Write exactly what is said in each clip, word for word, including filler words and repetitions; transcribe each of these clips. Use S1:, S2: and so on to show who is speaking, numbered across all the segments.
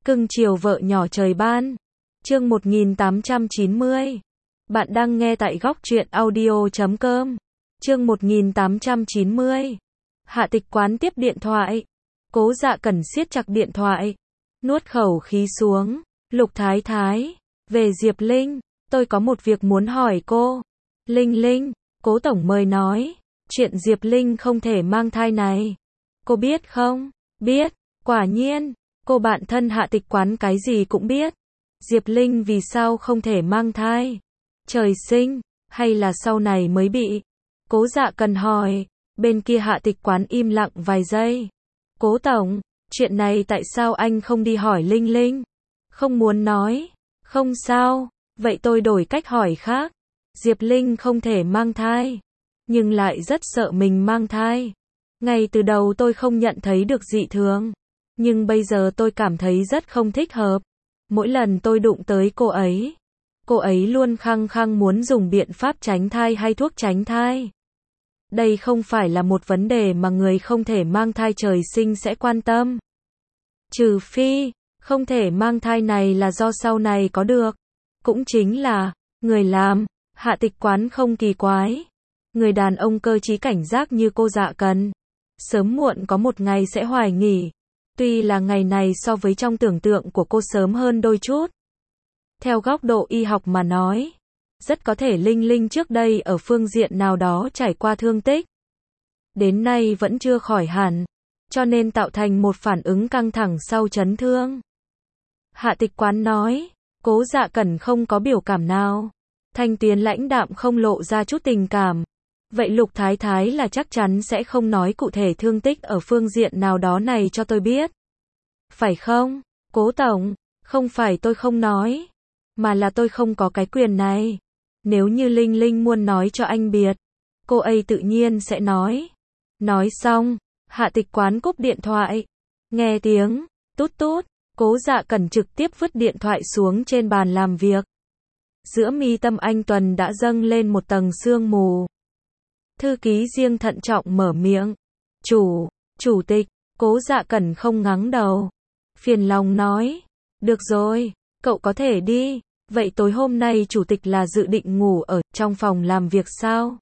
S1: Cưng chiều vợ nhỏ trời ban. Chương một nghìn tám trăm chín mươi. Bạn đang nghe tại góc truyện audio chấm com. Chương một nghìn tám trăm chín mươi. Hạ Tịch Quán tiếp điện thoại. Cố Dạ Cẩn siết chặt điện thoại, nuốt khẩu khí xuống. Lục Thái Thái, về Diệp Linh, tôi có một việc muốn hỏi cô. Linh Linh, Cố tổng mời nói, chuyện Diệp Linh không thể mang thai này. Cô biết không? Biết, quả nhiên, cô bạn thân Hạ Tịch Quán cái gì cũng biết. Diệp Linh vì sao không thể mang thai? Trời sinh, hay là sau này mới bị? Cố Dạ Cần hỏi. Bên kia Hạ Tịch Quán im lặng vài giây. Cố tổng, chuyện này tại sao anh không đi hỏi Linh Linh? Không muốn nói. Không sao, vậy tôi đổi cách hỏi khác. Diệp Linh không thể mang thai, nhưng lại rất sợ mình mang thai. Ngay từ đầu tôi không nhận thấy được dị thường, nhưng bây giờ tôi cảm thấy rất không thích hợp. Mỗi lần tôi đụng tới cô ấy, cô ấy luôn khăng khăng muốn dùng biện pháp tránh thai hay thuốc tránh thai. Đây không phải là một vấn đề mà người không thể mang thai trời sinh sẽ quan tâm. Trừ phi, không thể mang thai này là do sau này có được. Cũng chính là, người làm. Hạ Tịch Quán không kỳ quái. Người đàn ông cơ trí cảnh giác như cô Dạ Cần, sớm muộn có một ngày sẽ hoài nghỉ. Tuy là ngày này so với trong tưởng tượng của cô sớm hơn đôi chút. Theo góc độ y học mà nói, rất có thể Linh Linh trước đây ở phương diện nào đó trải qua thương tích, đến nay vẫn chưa khỏi hẳn, cho nên tạo thành một phản ứng căng thẳng sau chấn thương. Hạ Tịch Quán nói. Cố Dạ Cẩn không có biểu cảm nào. Thanh Tuyến lãnh đạm không lộ ra chút tình cảm. Vậy Lục Thái Thái là chắc chắn sẽ không nói cụ thể thương tích ở phương diện nào đó này cho tôi biết. Phải không, Cố tổng? Không phải tôi không nói, mà là tôi không có cái quyền này. Nếu như Linh Linh muốn nói cho anh biết, cô ấy tự nhiên sẽ nói. Nói xong, Hạ Tịch Quán cúp điện thoại. Nghe tiếng tút tút, Cố Dạ Cẩn trực tiếp vứt điện thoại xuống trên bàn làm việc. Giữa mi tâm anh Tuần đã dâng lên một tầng sương mù. Thư ký riêng thận trọng mở miệng. Chủ, chủ tịch. Cố Dạ Cẩn không ngắng đầu, phiền lòng nói. Được rồi, cậu có thể đi. Vậy tối hôm nay chủ tịch là dự định ngủ ở trong phòng làm việc sao?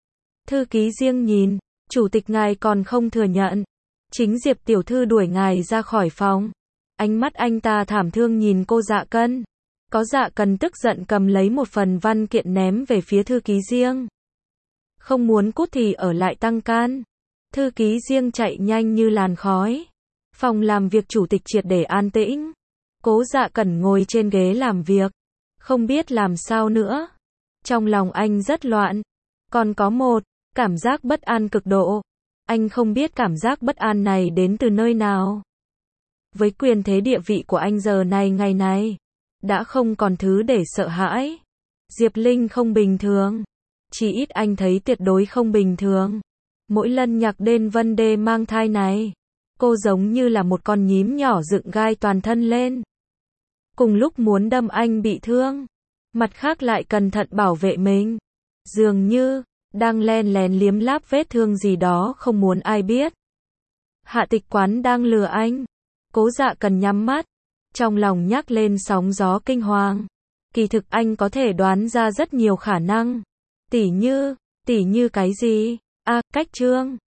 S1: Thư ký riêng nhìn. Chủ tịch ngài còn không thừa nhận. Chính Diệp tiểu thư đuổi ngài ra khỏi phòng. Ánh mắt anh ta thảm thương nhìn cô Dạ Cân. Có Dạ Cần tức giận cầm lấy một phần văn kiện ném về phía thư ký riêng. Không muốn cút thì ở lại tăng can. Thư ký riêng chạy nhanh như làn khói. Phòng làm việc chủ tịch triệt để an tĩnh. Cố Dạ Cẩn ngồi trên ghế làm việc, không biết làm sao nữa. Trong lòng anh rất loạn. Còn có một cảm giác bất an cực độ. Anh không biết cảm giác bất an này đến từ nơi nào. Với quyền thế địa vị của anh giờ này ngày này, đã không còn thứ để sợ hãi. Diệp Linh không bình thường. Chỉ ít anh thấy tuyệt đối không bình thường. Mỗi lần nhắc đến vấn đề mang thai này, cô giống như là một con nhím nhỏ dựng gai toàn thân lên. Cùng lúc muốn đâm anh bị thương, mặt khác lại cẩn thận bảo vệ mình. Dường như, đang len lén liếm láp vết thương gì đó không muốn ai biết. Hạ Tịch Quán đang lừa anh. Cố Dạ Cần nhắm mắt, trong lòng nhắc lên sóng gió kinh hoàng. Kỳ thực anh có thể đoán ra rất nhiều khả năng. Tỉ như, tỉ như cái gì? A, cách trương.